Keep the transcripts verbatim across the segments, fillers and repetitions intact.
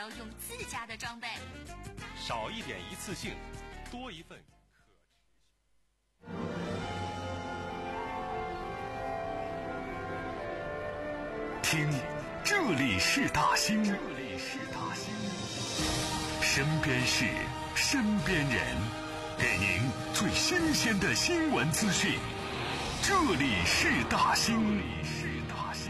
要用自家的装备。 少一点一次性，多一份可持续。 听，这里是大兴，这里是大兴，身边事，身边人，给您最新鲜的新闻资讯。这里是大兴，这里是大兴。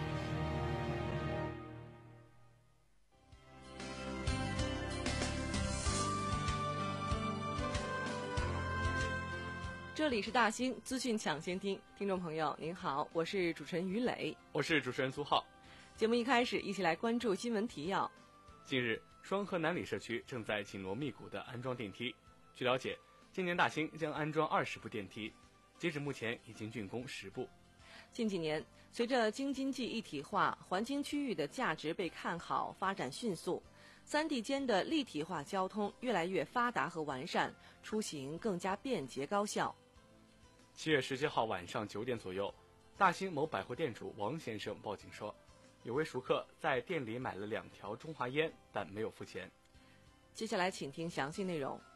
这里是大兴资讯抢先听，听众朋友您好，我是主持人于磊， 我是主持人苏浩。 节目一开始，一起来关注新闻提要。 近日，双河南里社区正在紧锣密鼓地安装电梯。据了解，今年大兴将安装二十部电梯，截止目前已经竣工十部。 近几年，随着京津冀一体化，环京区域的价值被看好，发展迅速，三地间的立体化交通越来越发达和完善，出行更加便捷高效。 七月十七号晚上九点左右，大兴某百货店主王先生报警说，有位熟客在店里买了两条中华烟，但没有付钱。 接下来请听详细内容。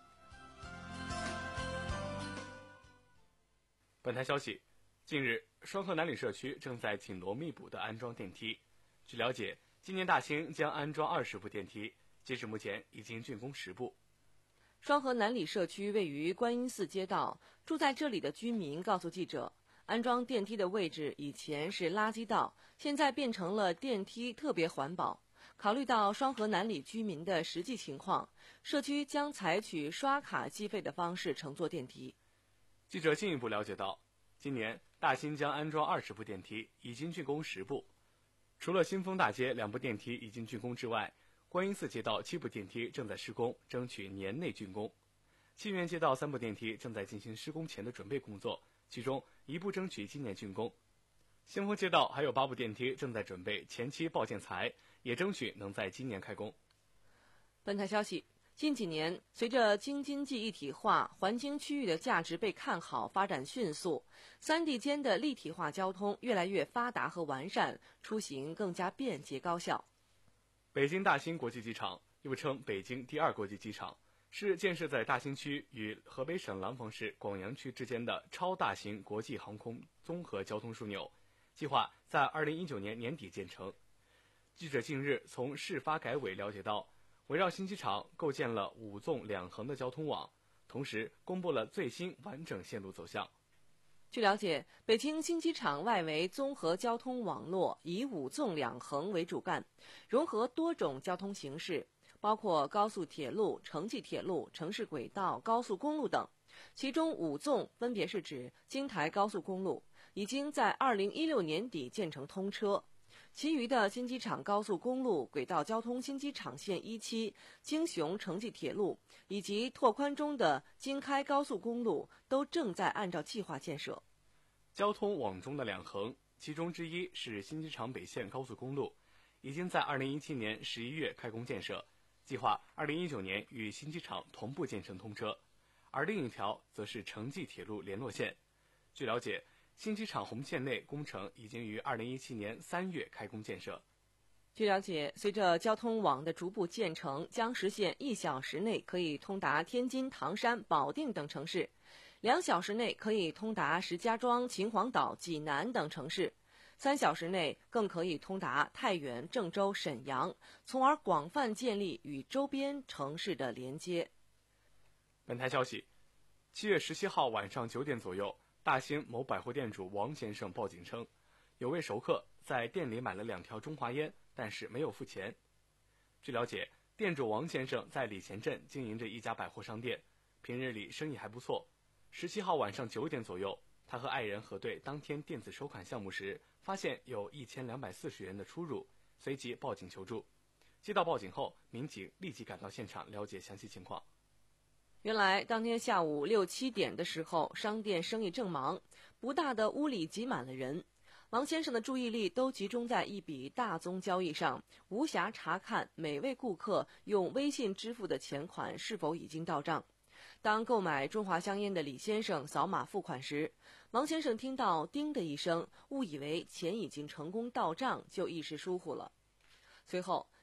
本台消息，近日，双河南里社区正在紧锣密鼓地安装电梯。据了解，今年大兴将安装二十部电梯，截止目前已经竣工十部。 双河南里社区位于观音寺街道，住在这里的居民告诉记者，安装电梯的位置以前是垃圾道，现在变成了电梯，特别环保。考虑到双河南里居民的实际情况，社区将采取刷卡计费的方式乘坐电梯。 记者进一步了解到，今年大兴将安装二十部电梯，已经竣工十部。除了新丰大街两部电梯已经竣工之外，观音寺街道七部电梯正在施工，争取年内竣工。庆元街道三部电梯正在进行施工前的准备工作，其中一部争取今年竣工。新丰街道还有八部电梯正在准备前期报建材，也争取能在今年开工。 本台消息，近几年，随着京津冀一体化，环京区域的价值被看好，发展迅速，三地间的立体化交通越来越发达和完善，出行更加便捷高效。 北京大兴国际机场，又称北京第二国际机场，是建设在大兴区与河北省廊坊市广阳区之间的超大型国际航空综合交通枢纽，计划在二零一九年年底建成。记者近日从市发改委了解到，围绕新机场构建了五纵两横的交通网，同时公布了最新完整线路走向。 据了解，北京新机场外围综合交通网络以五纵两横为主干，融合多种交通形式，包括高速铁路、城际铁路、城市轨道、高速公路等。其中五纵分别是指京台高速公路，已经在二零一六年底建成通车。其余的新机场高速公路、轨道交通新机场线一期、京雄城际铁路以及拓宽中的京开高速公路都正在按照计划建设。 交通网中的两横，其中之一是新机场北线高速公路，已经在二零一七年十一月开工建设，计划二零一九年与新机场同步建成通车，而另一条则是城际铁路联络线。据了解，新机场红线内工程已经于二零一七年三月开工建设。 据了解，随着交通网的逐步建成，将实现一小时内可以通达天津、唐山、保定等城市，两小时内可以通达石家庄、秦皇岛、济南等城市，三小时内更可以通达太原、郑州、沈阳，从而广泛建立与周边城市的连接。 本台消息，七月十七号晚上九点左右，大兴某百货店主王先生报警称，有位熟客在店里买了两条中华烟，但是没有付钱。据了解，店主王先生在礼贤镇经营着一家百货商店，平日里生意还不错。十七号晚上九点左右，他和爱人核对当天电子收款项目时，发现有一千两百四十元的出入，随即报警求助。接到报警后，民警立即赶到现场了解详细情况。 原来当天下午六七点的时候，商店生意正忙，不大的屋里挤满了人。王先生的注意力都集中在一笔大宗交易上，无暇查看每位顾客用微信支付的钱款是否已经到账。当购买中华香烟的李先生扫码付款时，王先生听到叮的一声，误以为钱已经成功到账，就一时疏忽了。随后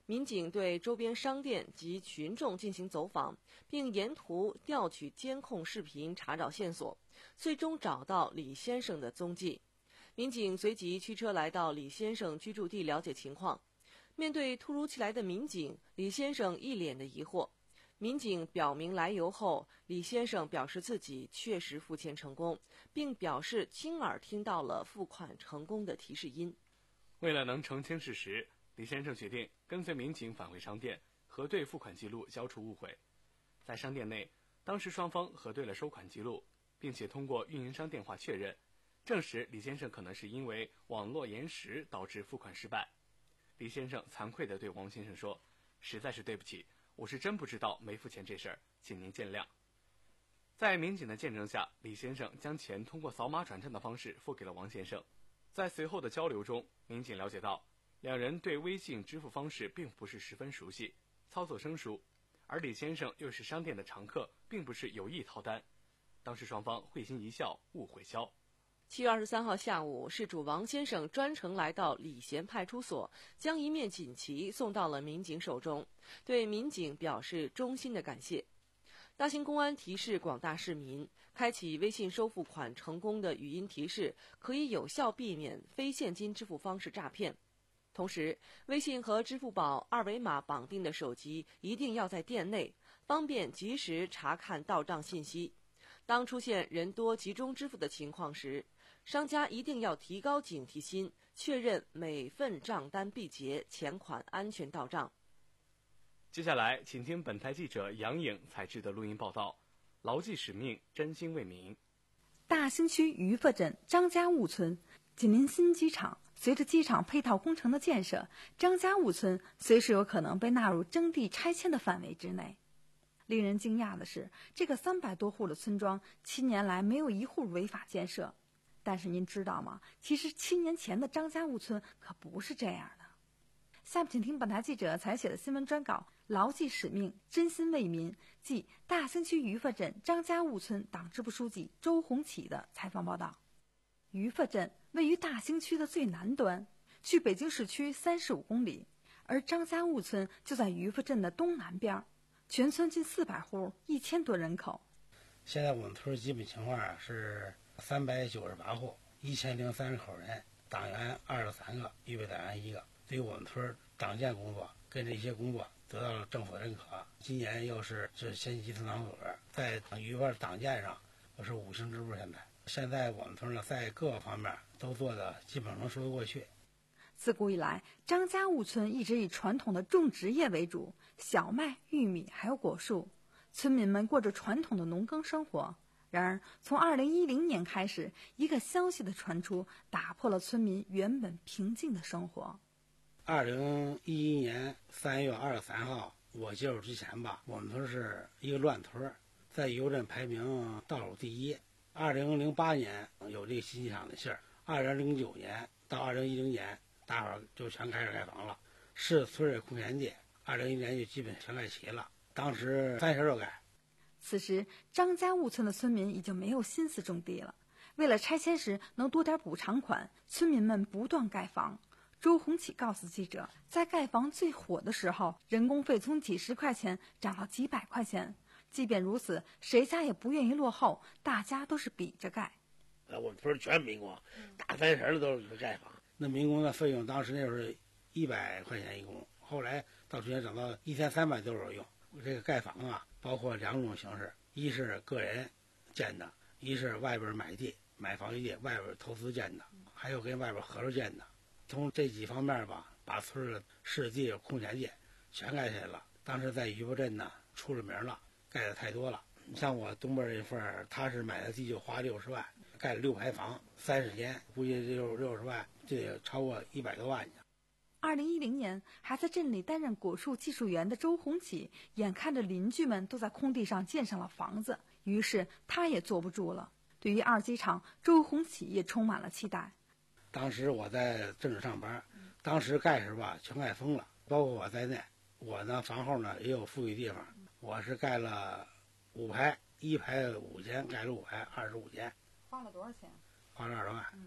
民警对周边商店及群众进行走访，并沿途调取监控视频查找线索，最终找到李先生的踪迹。民警随即驱车来到李先生居住地了解情况。面对突如其来的民警，李先生一脸的疑惑。民警表明来由后，李先生表示自己确实付钱成功，并表示亲耳听到了付款成功的提示音。 为了能澄清事实，李先生决定跟随民警返回商店，核对付款记录，消除误会。在商店内，当时双方核对了收款记录，并且通过运营商电话确认，证实李先生可能是因为网络延时导致付款失败。李先生惭愧地对王先生说：“实在是对不起，我是真不知道没付钱这事儿，请您见谅。”在民警的见证下，李先生将钱通过扫码转账的方式付给了王先生。在随后的交流中，民警了解到，两人对微信支付方式并不是十分熟悉，操作生疏，而李先生又是商店的常客，并不是有意掏单。当时双方会心一笑，误会消。 七月二十三号下午，事主王先生专程来到礼贤派出所，将一面锦旗送到了民警手中，对民警表示衷心的感谢。大兴公安提示广大市民，开启微信收付款成功的语音提示，可以有效避免非现金支付方式诈骗。同时，微信和支付宝二维码绑定的手机一定要在店内，方便及时查看到账信息。当出现人多集中支付的情况时，商家一定要提高警惕心，确认每份账单必结，钱款安全到账。 接下来，请听本台记者杨颖采制的录音报道：牢记使命，真心为民。 大兴区于佛镇张家坞村紧邻新机场，随着机场配套工程的建设，张家坞村随时有可能被纳入征地拆迁的范围之内。令人惊讶的是，这个三百多户的村庄，七年来没有一户违法建设。但是您知道吗？其实七年前的张家坞村可不是这样的。下面请听本台记者采写的新闻专稿：牢记使命，真心为民，即大兴区于佛镇张家坞村党支部书记周红启的采访报道。于佛镇位于大兴区的最南端，距北京市区三十五公里，而张家坞村就在于佛镇的东南边。全村近四百户，一千多人口。 现在我们村基本情况是三百九十八户，一千零三十口人，党员二十三个，预备党员一个。对于我们村党建工作跟这些工作得到了政府认可。今年又是这县级村党组织在于佛党建上，我是五星支部。现在现在我们村呢，在各个方面都做的基本能说得过去。 自古以来，张家坞村一直以传统的种植业为主，小麦、玉米还有果树，村民们过着传统的农耕生活。然而，从二零一零年开始，一个消息的传出，打破了村民原本平静的生活。 二零一一年三月二十三号，我接手之前吧，我们村是一个乱村，在邮镇排名倒数第一。二零零八年有这个新机场的信儿，二零零九年到二零一零年。大伙儿就全开始盖房了，市村里空闲地，二零一年就基本全盖齐了。当时三十多盖。 此时，张家坞村的村民已经没有心思种地了。为了拆迁时能多点补偿款，村民们不断盖房。周红启告诉记者，在盖房最火的时候，人工费从几十块钱涨到几百块钱。即便如此，谁家也不愿意落后，大家都是比着盖。 呃，我们村全民工，大三十的都是盖房。那民工的费用当时那时候一百块钱一工，后来到去年涨到一千三百多少用。这个盖房啊，包括两种形式，一是个人建的，一是外边买地买房地外边投资建的，还有跟外边合作建的。从这几方面吧，把村的市地空闲地全盖下来了。当时在于佛镇呢出了名了，盖的太多了。像我东边这份，他是买的地就花六十万，盖了六排房，三十间，估计六六十万，这也超过一百多万呢。 二零一零年，还在镇里担任果树技术员的周红启，眼看着邻居们都在空地上建上了房子，于是他也坐不住了。对于二机场，周红启也充满了期待。 当时我在镇里上班，当时盖时吧，全盖疯了，包括我在内。我呢，房后呢也有富裕地方，我是盖了五排，一排五间，盖了五排，二十五间。 花了多少钱？ 花了二十万。 嗯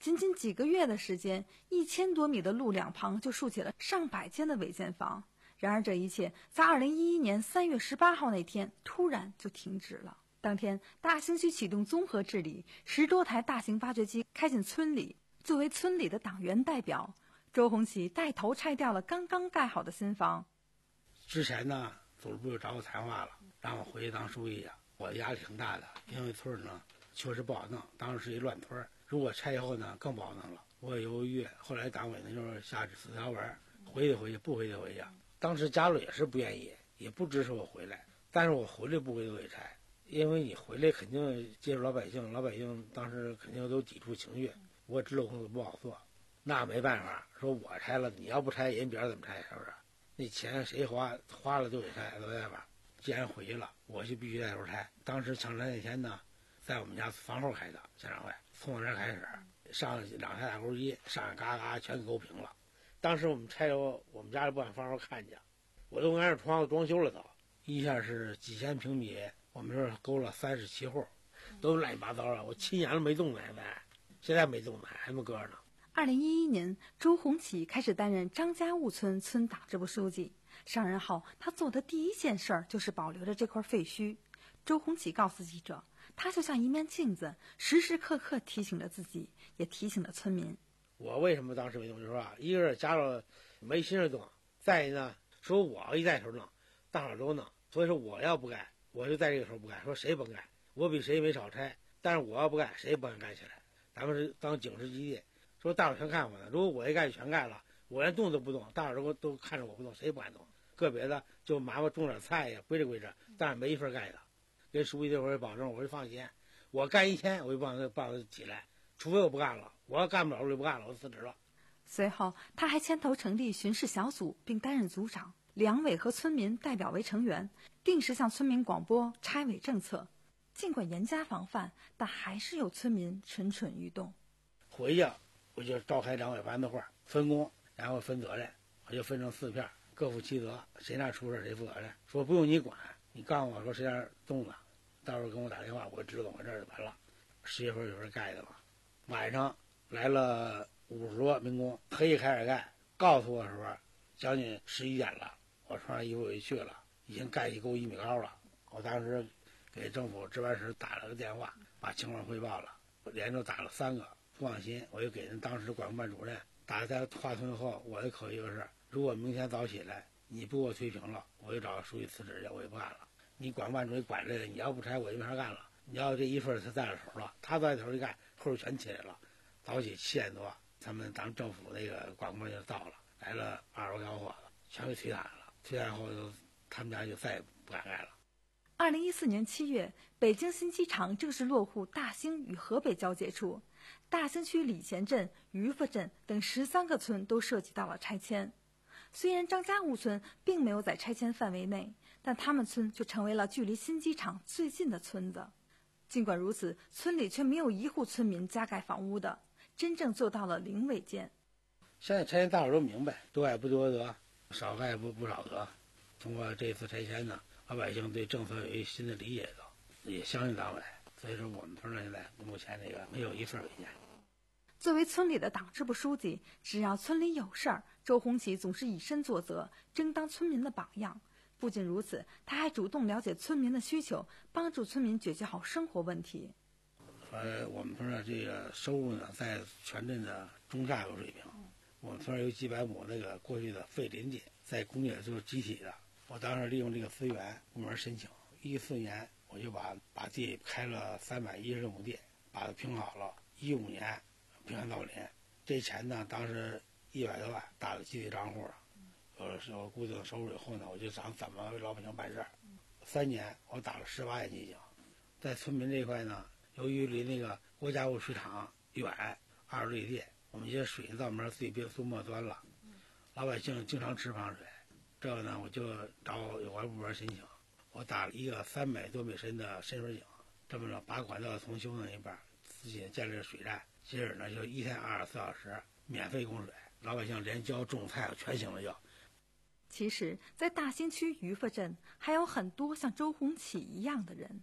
仅仅几个月的时间，一千多米的路两旁就竖起了上百间的违建房。然而这一切在二零一一年三月十八号那天突然就停止了。当天，大兴区启动综合治理，十多台大型挖掘机开进村里。作为村里的党员代表，周鸿启带头拆掉了刚刚盖好的新房。 之前呢，组织部就找我谈话了，让我回去当书记啊。我压力挺大的，因为村呢确实不好弄，当时是一乱村，如果拆以后呢更不好弄了。我也犹豫，后来党委呢就是下指示条文，回去回去，不回去回去。当时家里也是不愿意，也不支持我回来，但是我回来不回去给拆，因为你回来肯定接触老百姓，老百姓当时肯定都抵触情绪，我知道工作不好做，那没办法，说我拆了，你要不拆，人别人怎么拆？是不是？那钱谁花，花了就得拆，没办法。既然回去了，我就必须带头拆。当时抢拆那天呢，在我们家房后开的家长会，从我这儿开始，上两台打钩机，上嘎嘎全勾平了。当时我们拆了，我们家里不敢放手看见，我都按着窗子装修了都，一下是几千平米，我们这儿勾了三十七户，都乱七八糟了。我亲眼都没动呢，现在现在没动呢，还没搁着呢。 二零一一年，周鸿启开始担任张家坞村村党支部书记。上任后，他做的第一件事儿就是保留着这块废墟。周鸿启告诉记者，他就像一面镜子，时时刻刻提醒着自己，也提醒着村民。 我为什么当时没动？就是说啊，一个是家里没心思动，再一呢，说我一带头弄，大伙儿都弄，所以说我要不干，我就在这个时候不干，说谁甭干，我比谁没少拆，但是我要不干，谁也不敢干起来。咱们是当警示基地，说大伙儿全看我呢，如果我一干就全干了，我连动都不动，大伙儿都都看着我不动，谁也不敢动。个别的就麻烦种点菜呀，归着归着，但是没一份干的。跟书记这会儿保证，我就放心，我干一天我就帮他帮他起来，除非我不干了，我要干不了我就不干了，我辞职了。 随后，他还牵头成立巡视小组，并担任组长，两委和村民代表为成员，定时向村民广播拆违政策。尽管严加防范，但还是有村民蠢蠢欲动。 回去我就召开两委班子会，分工，然后分责任，我就分成四片，各负其责，谁那出事谁负责任。说不用你管，你告诉我说谁那动了，到时候跟我打电话，我知道我这儿就完了。十月份有人盖的嘛，晚上来了五十多民工，黑夜开始盖，告诉我的时候将近十一点了，我穿上衣服我就去了，已经盖起够一米高了。我当时给政府值班室打了个电话，把情况汇报了，我连着打了三个，不放心，我就给人当时管控办主任打在划村后，我的口气就是，如果明天早起来你不给我推平了，我就找书记辞职去，我也不干了。你管控办主任管这个，你要不拆我就没法干了。你要这一份他在了头了，他在头一干，后头全起来了。早起七点多，咱们咱们政府那个管控办就到了，来了二十多小伙子，全给推翻了。推翻后就他们家就再也不敢干了。 二零一四年七月，北京新机场正式落户大兴与河北交界处，大兴区礼贤镇、于佛镇等十三个村都涉及到了拆迁。虽然张家坞村并没有在拆迁范围内，但他们村就成为了距离新机场最近的村子。尽管如此，村里却没有一户村民加盖房屋的，真正做到了零违建。 现在拆迁大伙都明白，多盖不多得，少盖不不少得。通过这次拆迁呢，老百姓对政策有一新的理解了，也相信党委，所以说我们村现在目前这个没有一份违建。 作为村里的党支部书记，只要村里有事儿，周鸿启总是以身作则，争当村民的榜样。不仅如此，他还主动了解村民的需求，帮助村民解决好生活问题。 呃，我们村的这个收入呢，在全镇的中下游水平。我们村有几百亩那个过去的废林地，在工业就是集体的。我当时利用这个资源，部门申请，一四年我就把把地开了三百一十亩地，把它平好了。一五年平安造林，这钱呢，当时一百多万打到集体账户了。有了有了固定收入以后呢，我就想怎么为老百姓办事儿。三年我打了十八万基金，在村民这一块呢，由于离那个国家物水厂远，二十里地，我们这些水到门自己别苏末端了，老百姓经常吃放水。这个呢，我就找有关部门申请，我打了一个三百多米深的深水井，这么着把管道重修那一半，自己建立了水站，接着呢就一天二十四小时免费供水，老百姓连浇种菜全行了就。 其实，在大兴区于佛镇还有很多像周鸿启一样的人，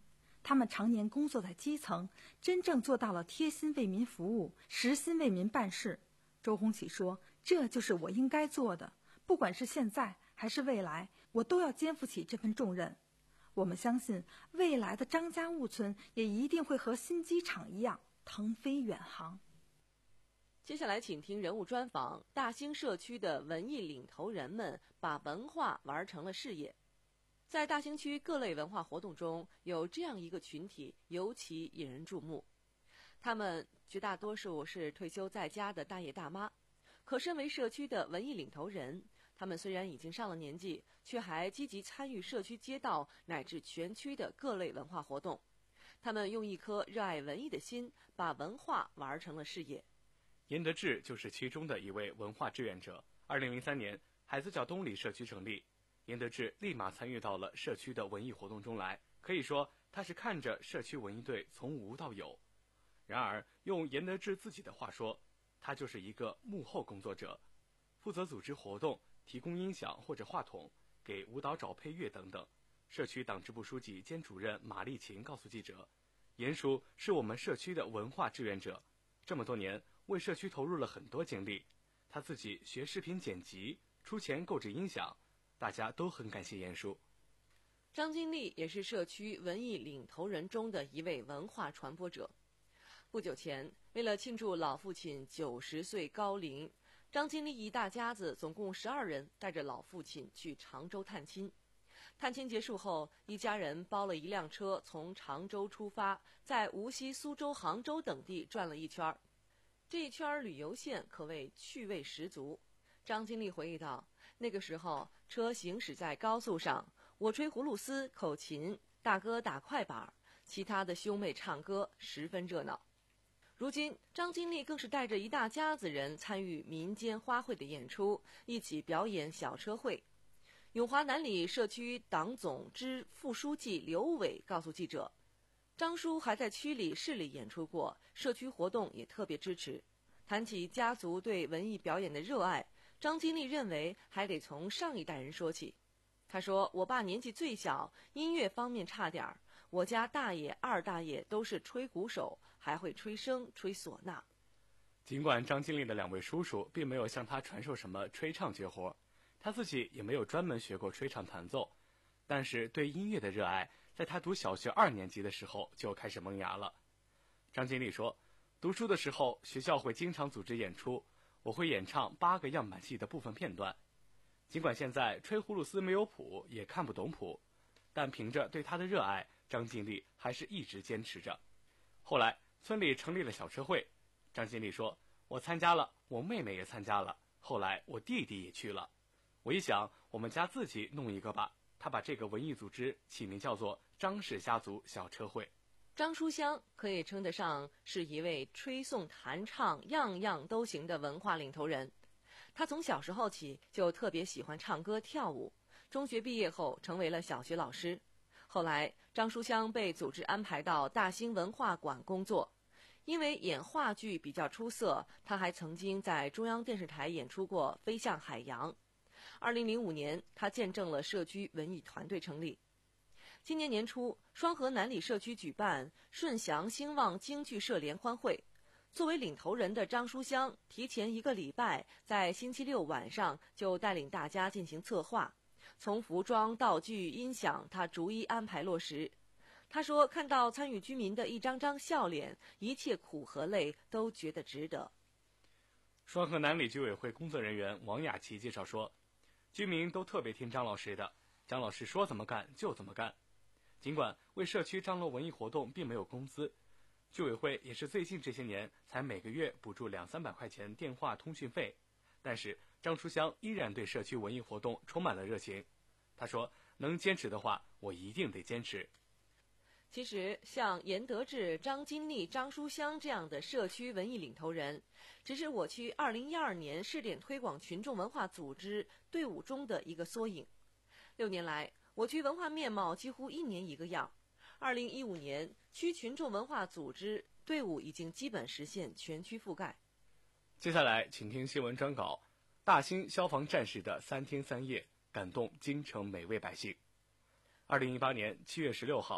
他们常年工作在基层，真正做到了贴心为民服务，实心为民办事。周鸿启说，这就是我应该做的，不管是现在还是未来，我都要肩负起这份重任。我们相信，未来的张家坞村也一定会和新机场一样腾飞远航。 接下来请听人物专访，大兴社区的文艺领头人们把文化玩成了事业。在大兴区各类文化活动中，有这样一个群体尤其引人注目，他们绝大多数是退休在家的大爷大妈，可身为社区的文艺领头人，他们虽然已经上了年纪，却还积极参与社区街道乃至全区的各类文化活动。他们用一颗热爱文艺的心，把文化玩成了事业。 严德志就是其中的一位文化志愿者。二零零三年，海子角东里社区成立，严德志立马参与到了社区的文艺活动中来，可以说他是看着社区文艺队从无到有。然而，用严德志自己的话说，他就是一个幕后工作者，负责组织活动，提供音响或者话筒，给舞蹈找配乐等等。社区党支部书记兼主任马丽琴告诉记者，严叔是我们社区的文化志愿者，这么多年为社区投入了很多精力，他自己学视频剪辑，出钱购置音响，大家都很感谢严叔。 张金丽也是社区文艺领头人中的一位文化传播者。不久前，为了庆祝老父亲九十岁高龄，张金丽一大家子总共十二人带着老父亲去常州探亲。探亲结束后，一家人包了一辆车从常州出发，在无锡、苏州、杭州等地转了一圈。这一圈旅游线可谓趣味十足。张金丽回忆道，那个时候车行驶在高速上，我吹葫芦丝、口琴，大哥打快板，其他的兄妹唱歌，十分热闹。如今，张金丽更是带着一大家子人参与民间花卉的演出，一起表演小车会。永华南里社区党总支副书记刘伟告诉记者，张叔还在区里市里演出过，社区活动也特别支持。谈起家族对文艺表演的热爱，张金丽认为还得从上一代人说起。他说，我爸年纪最小，音乐方面差点儿，我家大爷二大爷都是吹鼓手，还会吹笙吹唢呐。 尽管张金丽的两位叔叔并没有向他传授什么吹唱绝活，他自己也没有专门学过吹唱弹奏，但是对音乐的热爱在他读小学二年级的时候就开始萌芽了。张金丽说，读书的时候学校会经常组织演出，我会演唱八个样板戏的部分片段。尽管现在吹葫芦丝没有谱，也看不懂谱，但凭着对他的热爱，张金丽还是一直坚持着。后来村里成立了小车会，张金丽说，我参加了，我妹妹也参加了，后来我弟弟也去了。我一想，我们家自己弄一个吧，他把这个文艺组织起名叫做张氏家族小车会。 张书香可以称得上是一位吹诵弹唱样样都行的文化领头人。他从小时候起就特别喜欢唱歌跳舞，中学毕业后成为了小学老师。后来张书香被组织安排到大兴文化馆工作，因为演话剧比较出色，他还曾经在中央电视台演出过《飞向海洋》。二零零五年，他见证了社区文艺团队成立。今年年初，双河南里社区举办顺祥兴旺京剧社联欢会。作为领头人的张书香，提前一个礼拜，在星期六晚上就带领大家进行策划，从服装、道具、音响，他逐一安排落实。他说，看到参与居民的一张张笑脸，一切苦和累都觉得值得。 双河南里居委会工作人员王雅琪介绍说，居民都特别听张老师的，张老师说怎么干就怎么干。尽管为社区张罗文艺活动并没有工资，居委会也是最近这些年才每个月补助两三百块钱电话通讯费，但是张书香依然对社区文艺活动充满了热情。他说，能坚持的话，我一定得坚持。 其实像严德志、张金丽、张书香这样的社区文艺领头人，只是我区二零一二年试点推广群众文化组织队伍中的一个缩影。六年来，我区文化面貌几乎一年一个样。二零一五年，区群众文化组织队伍已经基本实现全区覆盖。 接下来，请听新闻专稿：大兴消防战士的三天三夜，感动京城每位百姓。二零一八年七月十六号，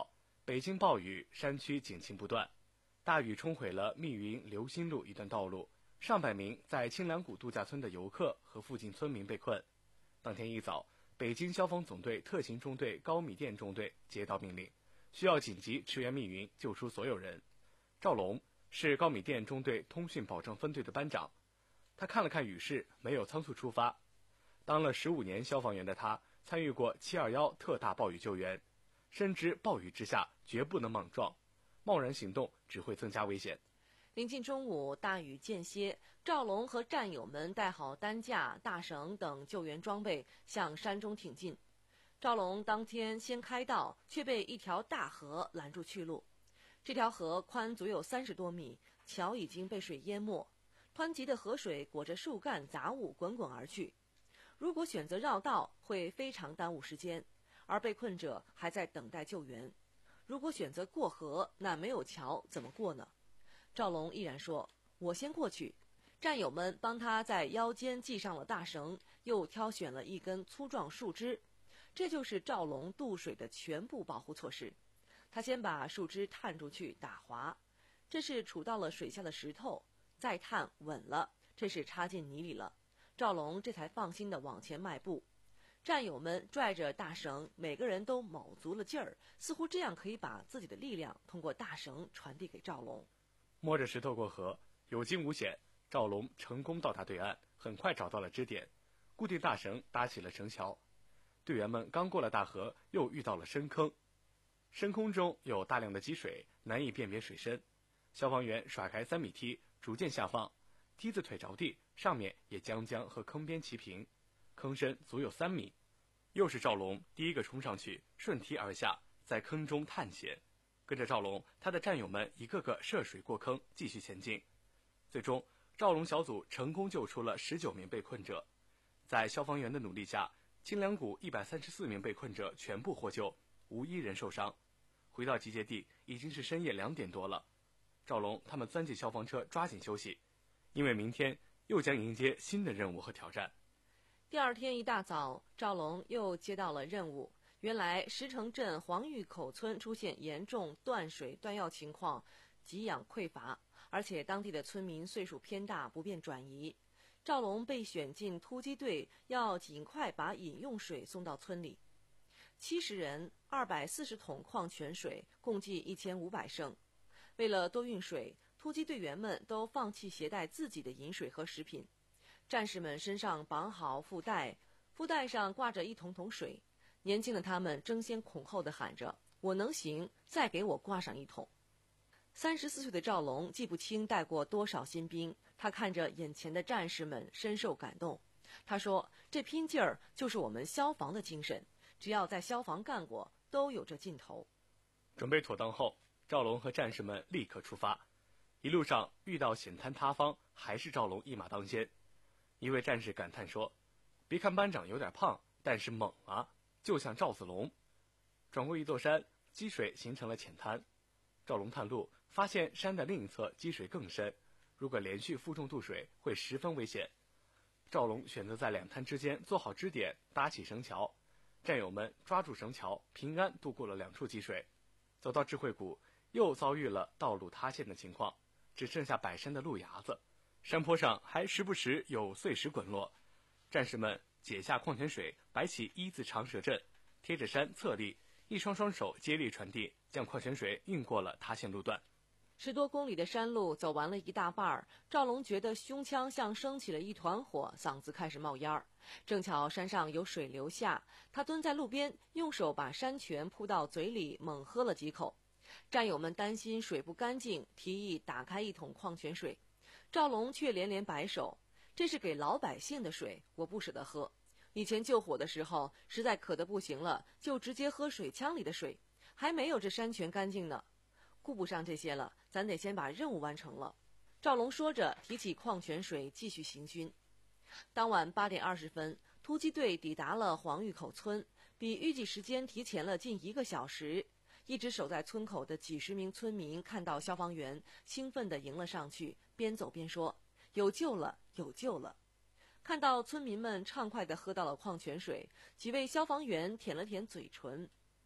北京暴雨，山区警情不断，大雨冲毁了密云流心路一段道路，上百名在清凉谷度假村的游客和附近村民被困。当天一早，北京消防总队特勤中队高米店中队接到命令，需要紧急驰援密云，救出所有人。赵龙是高米店中队通讯保证分队的班长，他看了看雨势，没有仓促出发。当了十五年消防员的他，参与过七二一特大暴雨救援，深知暴雨之下绝不能莽撞，贸然行动只会增加危险。 临近中午，大雨间歇，赵龙和战友们带好担架、大绳等救援装备，向山中挺进。赵龙当天先开道，却被一条大河拦住去路。这条河宽足有三十多米，桥已经被水淹没，湍急的河水裹着树干杂物滚滚而去。如果选择绕道，会非常耽误时间，而被困者还在等待救援。如果选择过河，那没有桥怎么过呢？赵龙毅然说：“我先过去。”战友们帮他在腰间系上了大绳，又挑选了一根粗壮树枝，这就是赵龙渡水的全部保护措施。他先把树枝探出去打滑，这是杵到了水下的石头，再探稳了，这是插进泥里了。赵龙这才放心地往前迈步。战友们拽着大绳，每个人都卯足了劲儿，似乎这样可以把自己的力量通过大绳传递给赵龙。 摸着石头过河，有惊无险，赵龙成功到达对岸，很快找到了支点，固定大绳，搭起了绳桥。队员们刚过了大河，又遇到了深坑，深空中有大量的积水，难以辨别水深。消防员甩开三米梯，逐渐下放，梯子腿着地，上面也将将和坑边齐平，坑深足有三米。又是赵龙第一个冲上去，顺梯而下，在坑中探险。跟着赵龙，他的战友们一个个涉水过坑，继续前进。最终，赵龙小组成功救出了十九名被困者。在消防员的努力下，清凉谷一百三十四名被困者全部获救，无一人受伤。回到集结地，已经是深夜两点多了。赵龙他们钻进消防车，抓紧休息，因为明天又将迎接新的任务和挑战。 第二天一大早，赵龙又接到了任务。原来石城镇黄峪口村出现严重断水断药情况，给养匮乏，而且当地的村民岁数偏大，不便转移。赵龙被选进突击队，要尽快把饮用水送到村里。七十人，二百四十桶矿泉水，共计一千五百升。为了多运水，突击队员们都放弃携带自己的饮水和食品。战士们身上绑好腹带，腹带上挂着一桶桶水。年轻的他们争先恐后地喊着：“我能行，再给我挂上一桶。”三十四岁的赵龙记不清带过多少新兵，他看着眼前的战士们，深受感动。他说：“这拼劲儿就是我们消防的精神，只要在消防干过，都有这劲头。” 准备妥当后，赵龙和战士们立刻出发。一路上遇到险滩塌方，还是赵龙一马当先。一位战士感叹说：“别看班长有点胖，但是猛啊！就像赵子龙。”转过一座山，积水形成了浅滩。赵龙探路，发现山的另一侧积水更深，如果连续负重渡水，会十分危险。赵龙选择在两滩之间做好支点，搭起绳桥。战友们抓住绳桥，平安渡过了两处积水。走到智慧谷，又遭遇了道路塌陷的情况，只剩下百山的路牙子，山坡上还时不时有碎石滚落。战士们解下矿泉水，摆起一字长蛇阵，贴着山侧立，一双双手接力传递，将矿泉水运过了塌陷路段。 十多公里的山路走完了一大半儿，赵龙觉得胸腔像升起了一团火，嗓子开始冒烟儿。正巧山上有水流下，他蹲在路边，用手把山泉扑到嘴里，猛喝了几口。战友们担心水不干净，提议打开一桶矿泉水。赵龙却连连摆手：“这是给老百姓的水，我不舍得喝。以前救火的时候，实在渴得不行了，就直接喝水枪里的水，还没有这山泉干净呢。顾不上这些了，咱得先把任务完成了。”赵龙说着，提起矿泉水继续行军。当晚八点二十分，突击队抵达了黄峪口村，比预计时间提前了近一个小时。一直守在村口的几十名村民看到消防员，兴奋地迎了上去，边走边说：“有救了，有救了！”看到村民们畅快地喝到了矿泉水，几位消防员舔了舔嘴唇。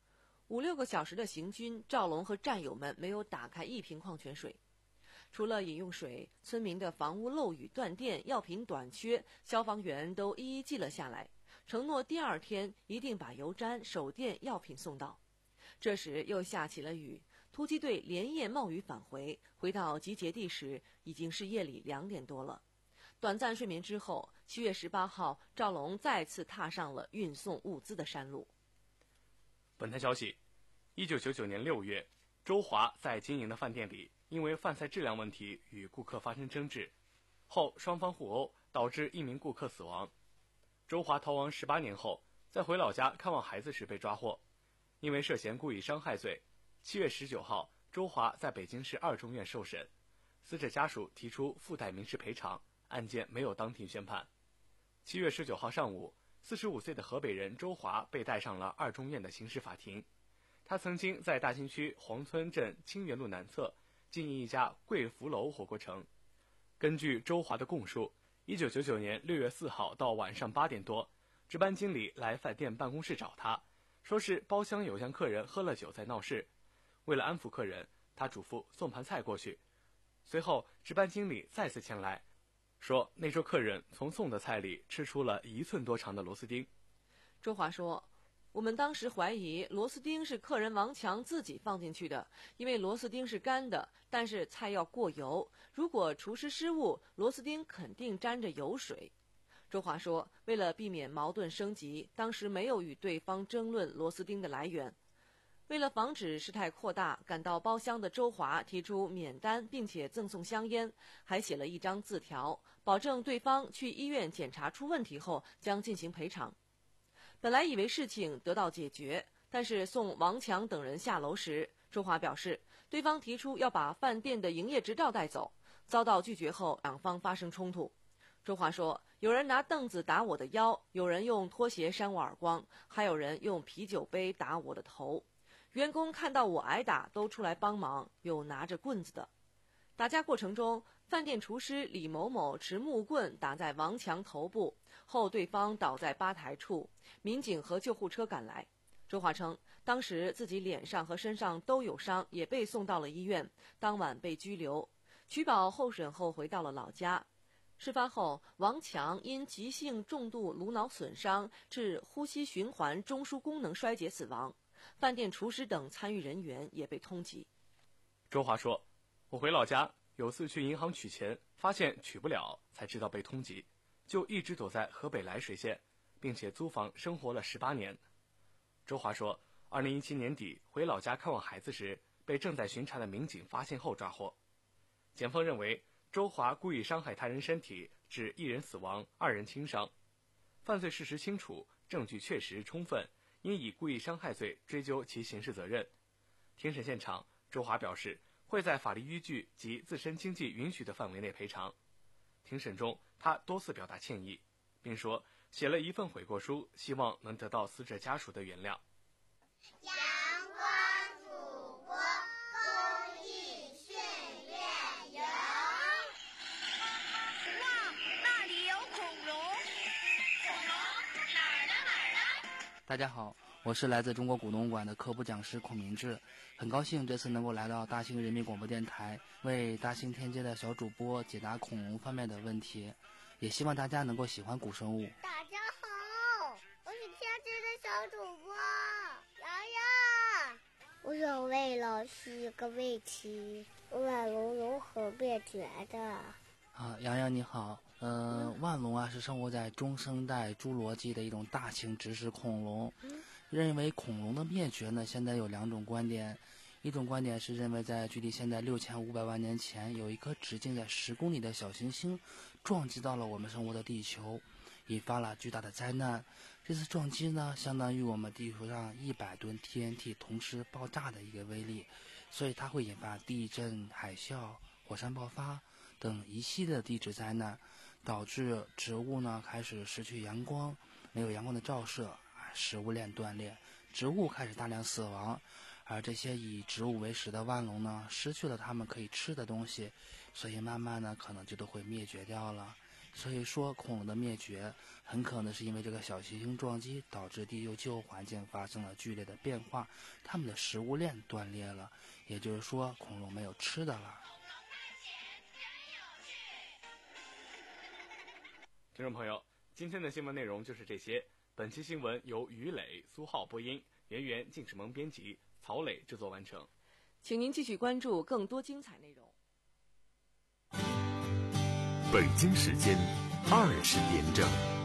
五六个小时的行军，赵龙和战友们没有打开一瓶矿泉水。除了饮用水，村民的房屋漏雨、断电、药品短缺，消防员都一一记了下来，承诺第二天一定把油毡、手电、药品送到。这时又下起了雨，突击队连夜冒雨返回，回到集结地时已经是夜里两点多了。短暂睡眠之后，七月十八号，赵龙再次踏上了运送物资的山路。 本台消息，一九九九年六月，周华在经营的饭店里，因为饭菜质量问题与顾客发生争执，后双方互殴，导致一名顾客死亡。周华逃亡十八年后，在回老家看望孩子时被抓获，因为涉嫌故意伤害罪，七月十九号，周华在北京市二中院受审，死者家属提出附带民事赔偿，案件没有当庭宣判。七月十九号上午，四十五岁的河北人周华被带上了二中院的刑事法庭。他曾经在大兴区黄村镇清源路南侧经营一家贵福楼火锅城。根据周华的供述，一九九九年六月四号到晚上八点多，值班经理来饭店办公室找他，说是包厢有向客人喝了酒在闹事。为了安抚客人，他嘱咐送盘菜过去。随后值班经理再次前来，说那桌客人从送的菜里吃出了一寸多长的螺丝钉。 周华说，我们当时怀疑螺丝钉是客人王强自己放进去的，因为螺丝钉是干的，但是菜要过油，如果厨师失误，螺丝钉肯定沾着油水。周华说，为了避免矛盾升级，当时没有与对方争论螺丝钉的来源。为了防止事态扩大，赶到包厢的周华提出免单，并且赠送香烟，还写了一张字条，保证对方去医院检查出问题后将进行赔偿。本来以为事情得到解决，但是送王强等人下楼时，周华表示对方提出要把饭店的营业执照带走，遭到拒绝后两方发生冲突。周华说，有人拿凳子打我的腰，有人用拖鞋扇我耳光，还有人用啤酒杯打我的头。员工看到我挨打都出来帮忙，有拿着棍子的。打架过程中，饭店厨师李某某持木棍打在王强头部，后对方倒在吧台处，民警和救护车赶来。周华称，当时自己脸上和身上都有伤，也被送到了医院，当晚被拘留。取保候审后回到了老家。事发后，王强因急性重度颅脑损伤致呼吸循环中枢功能衰竭死亡，饭店厨师等参与人员也被通缉。 周华说，我回老家有次去银行取钱，发现取不了，才知道被通缉，就一直躲在河北涞水县，并且租房生活了十八年。周华说，二零一七年底回老家看望孩子时，被正在巡查的民警发现后抓获。检方认为，周华故意伤害他人身体，致一人死亡，二人轻伤，犯罪事实清楚，证据确实充分，应以故意伤害罪追究其刑事责任。庭审现场，周华表示会在法律依据及自身经济允许的范围内赔偿。庭审中，他多次表达歉意，并说写了一份悔过书，希望能得到死者家属的原谅。 阳光祖国，公益训练营。 哇，那里有恐龙！恐龙哪儿呢？哪儿呢？ 大家好，我是来自中国古农馆的科普讲师孔明志，很高兴这次能够来到大兴人民广播电台，为大兴天街的小主播解答恐龙方面的问题，也希望大家能够喜欢古生物。 大家好，我是天街的小主播洋洋。我想问老师一个问题：万龙如何灭绝的？ 啊，洋洋你好，呃，嗯、万龙啊是生活在中生代侏罗纪的一种大型植食恐龙。嗯、认为恐龙的灭绝呢，现在有两种观点。一种观点是认为，在距离现在六千五百万年前，有一颗直径在十公里的小行星撞击到了我们生活的地球，引发了巨大的灾难。这次撞击呢，相当于我们地球上一百吨 T N T 同时爆炸的一个威力，所以它会引发地震、海啸、火山爆发等一系列的地质灾难，导致植物呢开始失去阳光，没有阳光的照射，食物链断裂，植物开始大量死亡。而这些以植物为食的万龙呢，失去了它们可以吃的东西，所以慢慢呢可能就都会灭绝掉了。 所以说恐龙的灭绝很可能是因为这个小行星撞击导致地球气候环境发生了剧烈的变化，它们的食物链断裂了，也就是说恐龙没有吃的了。 听众朋友，今天的新闻内容就是这些。本期新闻由于磊、苏浩播音，袁源、靳志萌编辑，曹磊制作完成。 请您继续关注更多精彩内容。 北京时间二十点整。